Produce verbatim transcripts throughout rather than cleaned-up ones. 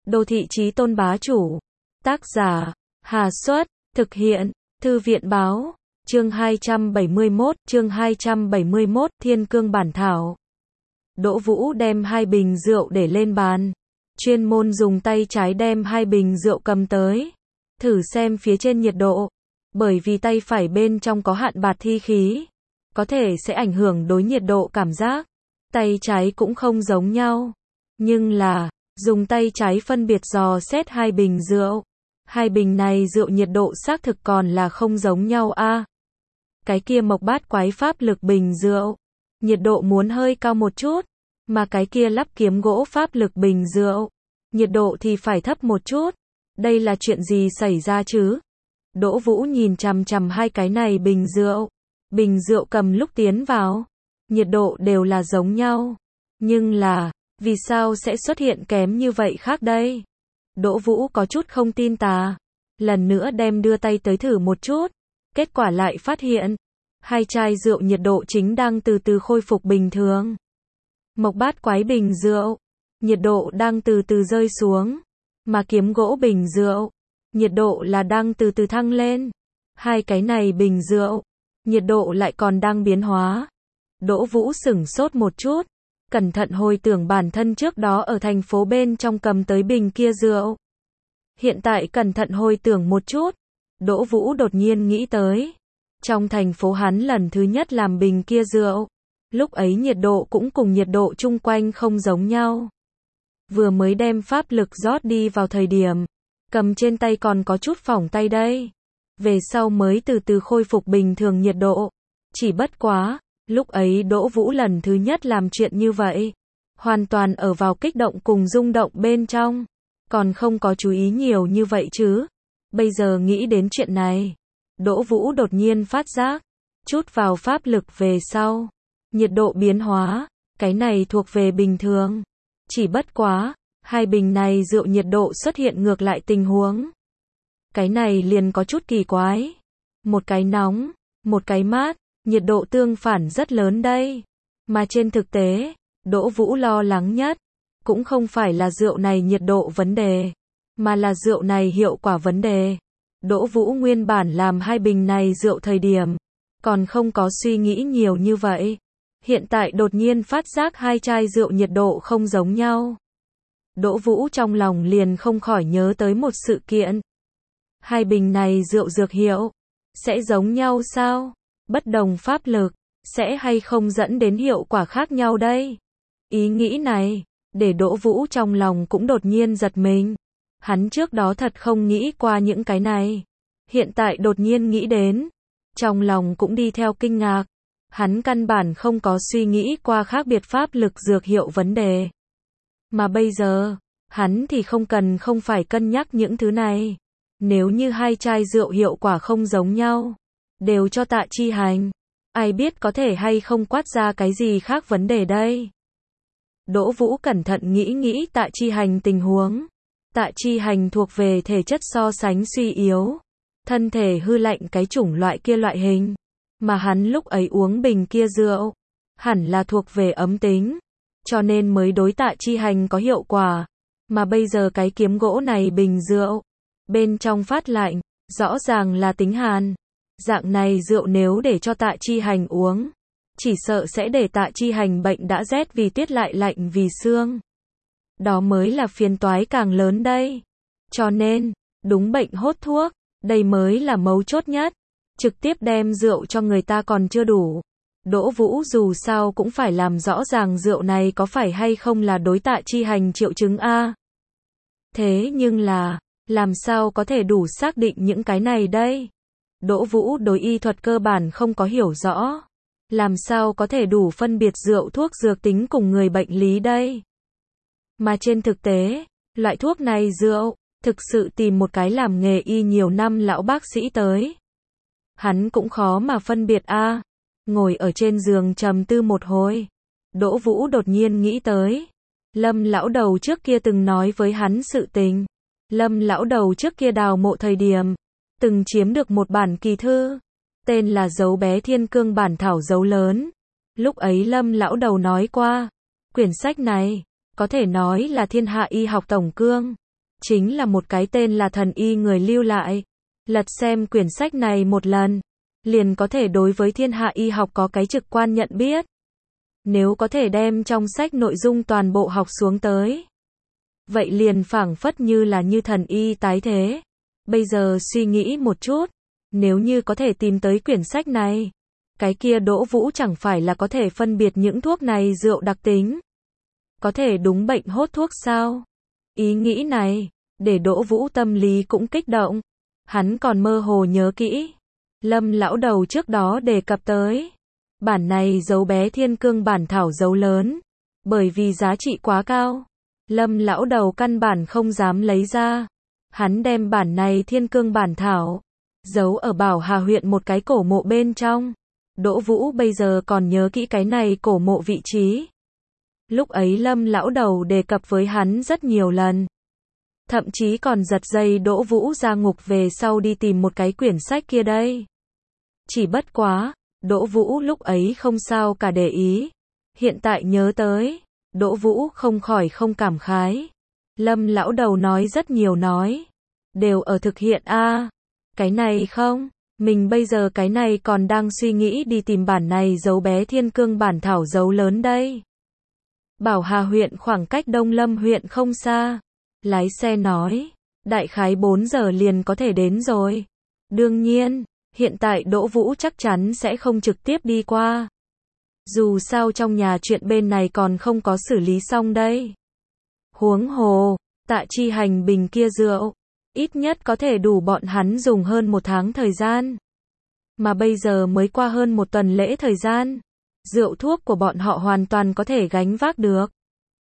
Đô thị chí tôn bá chủ. Tác giả, Hà Xuất, thực hiện, Thư viện Báo, chương hai trăm bảy mươi mốt, chương hai trăm bảy mươi mốt, Thiên Cương bản thảo. Đỗ Vũ đem hai bình rượu để lên bàn, chuyên môn dùng tay trái đem hai bình rượu cầm tới, thử xem phía trên nhiệt độ, bởi vì tay phải bên trong có hạn bạt thi khí, có thể sẽ ảnh hưởng đối nhiệt độ cảm giác. Tay trái cũng không giống nhau, nhưng là, dùng tay trái phân biệt dò xét hai bình rượu. Hai bình này rượu nhiệt độ xác thực còn là không giống nhau a. À, cái kia Mộc Bát Quái pháp lực bình rượu, nhiệt độ muốn hơi cao một chút, mà cái kia Lắp Kiếm Gỗ pháp lực bình rượu, nhiệt độ thì phải thấp một chút. Đây là chuyện gì xảy ra chứ? Đỗ Vũ nhìn chằm chằm hai cái này bình rượu. Bình rượu cầm lúc tiến vào, nhiệt độ đều là giống nhau, nhưng là, vì sao sẽ xuất hiện kém như vậy khác đây? Đỗ Vũ có chút không tin tà, lần nữa đem đưa tay tới thử một chút, kết quả lại phát hiện, hai chai rượu nhiệt độ chính đang từ từ khôi phục bình thường. Mộc Bát Quái bình rượu, nhiệt độ đang từ từ rơi xuống, mà Kiếm Gỗ bình rượu, nhiệt độ là đang từ từ thăng lên. Hai cái này bình rượu, nhiệt độ lại còn đang biến hóa. Đỗ Vũ sửng sốt một chút, cẩn thận hồi tưởng bản thân trước đó ở thành phố bên trong cầm tới bình kia rượu. Hiện tại cẩn thận hồi tưởng một chút, Đỗ Vũ đột nhiên nghĩ tới, trong thành phố hắn lần thứ nhất làm bình kia rượu, lúc ấy nhiệt độ cũng cùng nhiệt độ chung quanh không giống nhau. Vừa mới đem pháp lực rót đi vào thời điểm, cầm trên tay còn có chút phỏng tay đây. Về sau mới từ từ khôi phục bình thường nhiệt độ. Chỉ bất quá, lúc ấy Đỗ Vũ lần thứ nhất làm chuyện như vậy, hoàn toàn ở vào kích động cùng rung động bên trong, còn không có chú ý nhiều như vậy chứ. Bây giờ nghĩ đến chuyện này, Đỗ Vũ đột nhiên phát giác, chút vào pháp lực về sau, nhiệt độ biến hóa, cái này thuộc về bình thường. Chỉ bất quá, hai bình này rượu nhiệt độ xuất hiện ngược lại tình huống. Cái này liền có chút kỳ quái. Một cái nóng, một cái mát, nhiệt độ tương phản rất lớn đây. Mà trên thực tế, Đỗ Vũ lo lắng nhất, cũng không phải là rượu này nhiệt độ vấn đề, mà là rượu này hiệu quả vấn đề. Đỗ Vũ nguyên bản làm hai bình này rượu thời điểm, còn không có suy nghĩ nhiều như vậy. Hiện tại đột nhiên phát giác hai chai rượu nhiệt độ không giống nhau. Đỗ Vũ trong lòng liền không khỏi nhớ tới một sự kiện. Hai bình này rượu dược hiệu, sẽ giống nhau sao? Bất đồng pháp lực, sẽ hay không dẫn đến hiệu quả khác nhau đây? Ý nghĩ này, để Đỗ Vũ trong lòng cũng đột nhiên giật mình. Hắn trước đó thật không nghĩ qua những cái này. Hiện tại đột nhiên nghĩ đến, trong lòng cũng đi theo kinh ngạc. Hắn căn bản không có suy nghĩ qua khác biệt pháp lực dược hiệu vấn đề. Mà bây giờ, hắn thì không cần không phải cân nhắc những thứ này. Nếu như hai chai rượu hiệu quả không giống nhau, đều cho Tạ Chi Hành, ai biết có thể hay không quát ra cái gì khác vấn đề đây. Đỗ Vũ cẩn thận nghĩ nghĩ Tạ Chi Hành tình huống. Tạ Chi Hành thuộc về thể chất so sánh suy yếu, thân thể hư lạnh cái chủng loại kia loại hình, mà hắn lúc ấy uống bình kia rượu, hẳn là thuộc về ấm tính, cho nên mới đối Tạ Chi Hành có hiệu quả. Mà bây giờ cái Kiếm Gỗ này bình rượu, bên trong phát lạnh, rõ ràng là tính hàn. Dạng này rượu nếu để cho Tạ Chi Hành uống, chỉ sợ sẽ để Tạ Chi Hành bệnh đã rét vì tuyết lại lạnh vì xương. Đó mới là phiền toái càng lớn đây. Cho nên, đúng bệnh hốt thuốc, đây mới là mấu chốt nhất. Trực tiếp đem rượu cho người ta còn chưa đủ. Đỗ Vũ dù sao cũng phải làm rõ ràng rượu này có phải hay không là đối Tạ Chi Hành triệu chứng a. Thế nhưng là, làm sao có thể đủ xác định những cái này đây? Đỗ Vũ đối y thuật cơ bản không có hiểu rõ. Làm sao có thể đủ phân biệt rượu thuốc dược tính cùng người bệnh lý đây? Mà trên thực tế, loại thuốc này rượu, thực sự tìm một cái làm nghề y nhiều năm lão bác sĩ tới. Hắn cũng khó mà phân biệt a. À. Ngồi ở trên giường trầm tư một hồi, Đỗ Vũ đột nhiên nghĩ tới. Lâm lão đầu trước kia từng nói với hắn sự tình. Lâm lão đầu trước kia đào mộ thời điểm, từng chiếm được một bản kỳ thư, tên là Dấu Bé Thiên Cương bản thảo dấu lớn. Lúc ấy Lâm lão đầu nói qua, quyển sách này, có thể nói là thiên hạ y học tổng cương. chính là một cái tên là thần y người lưu lại. Lật xem quyển sách này một lần, liền có thể đối với thiên hạ y học có cái trực quan nhận biết. Nếu có thể đem trong sách nội dung toàn bộ học xuống tới, vậy liền phảng phất như là như thần y tái thế. Bây giờ suy nghĩ một chút, nếu như có thể tìm tới quyển sách này, cái kia Đỗ Vũ chẳng phải là có thể phân biệt những thuốc này rượu đặc tính, có thể đúng bệnh hốt thuốc sao? Ý nghĩ này, để Đỗ Vũ tâm lý cũng kích động. Hắn còn mơ hồ nhớ kỹ, Lâm lão đầu trước đó đề cập tới. Bản này dấu bé thiên cương bản thảo dấu lớn, bởi vì giá trị quá cao, Lâm lão đầu căn bản không dám lấy ra. Hắn đem bản này thiên cương bản thảo giấu ở Bảo Hà huyện một cái cổ mộ bên trong. Đỗ Vũ bây giờ còn nhớ kỹ cái này cổ mộ vị trí. Lúc ấy Lâm lão đầu đề cập với hắn rất nhiều lần, thậm chí còn giật dây Đỗ Vũ ra ngục về sau đi tìm một cái quyển sách kia đây. Chỉ bất quá, Đỗ Vũ lúc ấy không sao cả để ý. Hiện tại nhớ tới, Đỗ Vũ không khỏi không cảm khái. Lâm lão đầu nói rất nhiều nói, đều ở thực hiện a. À, cái này không, mình bây giờ cái này còn đang suy nghĩ đi tìm bản này dấu bé thiên cương bản thảo dấu lớn đây. Bảo Hà huyện khoảng cách Đông Lâm huyện không xa. Lái xe nói, đại khái bốn giờ liền có thể đến rồi. Đương nhiên, hiện tại Đỗ Vũ chắc chắn sẽ không trực tiếp đi qua. Dù sao trong nhà chuyện bên này còn không có xử lý xong đây. Huống hồ, Tạ Chi Hành bình kia rượu, ít nhất có thể đủ bọn hắn dùng hơn một tháng thời gian. Mà bây giờ mới qua hơn một tuần lễ thời gian. Rượu thuốc của bọn họ hoàn toàn có thể gánh vác được.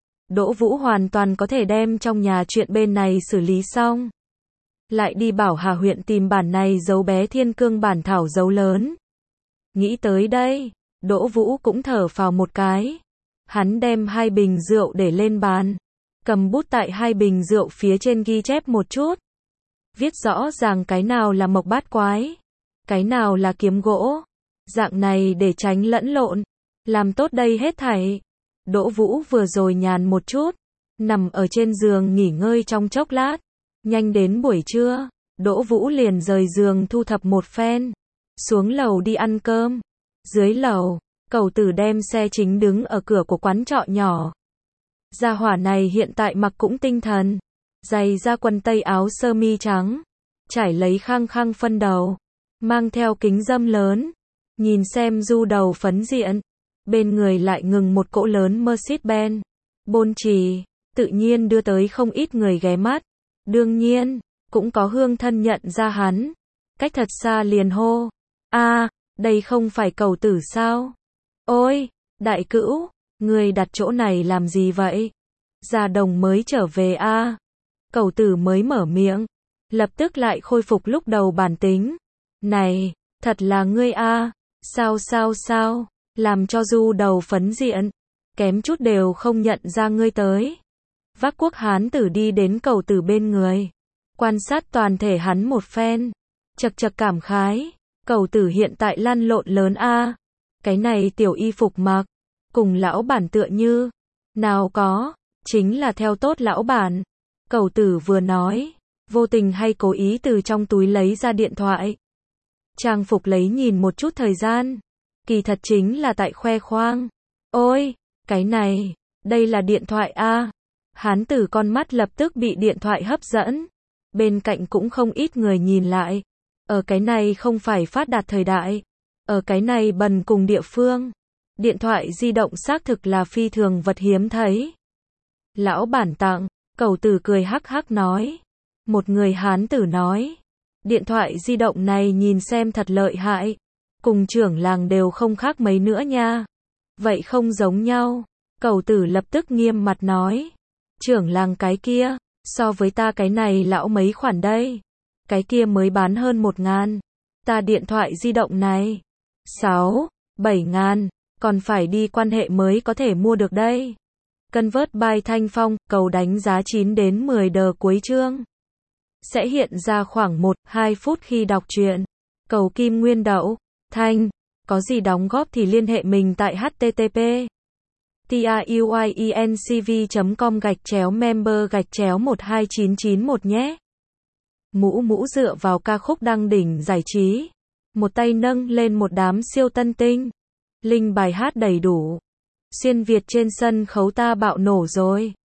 Đỗ Vũ hoàn toàn có thể đem trong nhà chuyện bên này xử lý xong. Lại đi Bảo Hà huyện tìm bản này dấu bé thiên cương bản thảo dấu lớn. Nghĩ tới đây, Đỗ Vũ cũng thở phào một cái. Hắn đem hai bình rượu để lên bàn, cầm bút tại hai bình rượu phía trên ghi chép một chút. Viết rõ ràng cái nào là mộc bát quái, cái nào là kiếm gỗ. Dạng này để tránh lẫn lộn, làm tốt đây hết thảy. Đỗ Vũ vừa rồi nhàn một chút, nằm ở trên giường nghỉ ngơi trong chốc lát. Nhanh đến buổi trưa, Đỗ Vũ liền rời giường thu thập một phen, xuống lầu đi ăn cơm. Dưới lầu, Cẩu Tử đem xe chính đứng ở cửa của quán trọ nhỏ. Gia hỏa này hiện tại mặc cũng tinh thần, giày da quần tây áo sơ mi trắng, trải lấy khăng khăng phân đầu, mang theo kính râm lớn, nhìn xem du đầu phấn diện. Bên người lại ngừng một cỗ lớn Mercedes-Benz, bôn trì, tự nhiên đưa tới không ít người ghé mắt. Đương nhiên, cũng có hương thân nhận ra hắn, cách thật xa liền hô, a, đây không phải Cẩu Tử sao? Ôi, đại cữu, người đặt chỗ này làm gì vậy? Gia Đồng mới trở về a. À? Cẩu Tử mới mở miệng, lập tức lại khôi phục lúc đầu bản tính. Này, thật là ngươi a, à? Sao sao sao? Làm cho du đầu phấn diện, kém chút đều không nhận ra ngươi tới. Vác Quốc hán tử đi đến Cẩu Tử bên người, quan sát toàn thể hắn một phen, chật chật cảm khái, Cẩu Tử hiện tại lăn lộn lớn a, à. Cái này tiểu y phục mặc, cùng lão bản tựa như, nào có, chính là theo tốt lão bản. Cẩu Tử vừa nói, vô tình hay cố ý từ trong túi lấy ra điện thoại. Trang phục lấy nhìn một chút thời gian, kỳ thật chính là tại khoe khoang. Ôi, cái này, đây là điện thoại a. À. Hán tử con mắt lập tức bị điện thoại hấp dẫn. Bên cạnh cũng không ít người nhìn lại. Ở cái này không phải phát đạt thời đại, ở cái này bần cùng địa phương, điện thoại di động xác thực là phi thường vật hiếm thấy. Lão bản tặng, Cẩu Tử cười hắc hắc nói. Một người hán tử nói, điện thoại di động này nhìn xem thật lợi hại, cùng trưởng làng đều không khác mấy nữa nha. Vậy không giống nhau. Cẩu Tử lập tức nghiêm mặt nói, trưởng làng cái kia, so với ta cái này lão mấy khoản đây. Cái kia mới bán hơn một ngàn. Ta điện thoại di động này, sáu, bảy ngàn, còn phải đi quan hệ mới có thể mua được đây. Convert by Thanh Phong, cầu đánh giá chín đến mười đờ cuối chương. Sẽ hiện ra khoảng một đến hai phút khi đọc truyện. Cầu Kim Nguyên Đậu, Thanh, có gì đóng góp thì liên hệ mình tại h t t p tiuyencv chấm com gạch chéo member gạch chéo một hai chín chín một nhé. Mũ mũ dựa vào ca khúc đăng đỉnh giải trí. Một tay nâng lên một đám siêu tân tinh. Link bài hát đầy đủ. Xuyên Việt trên sân khấu ta bạo nổ rồi.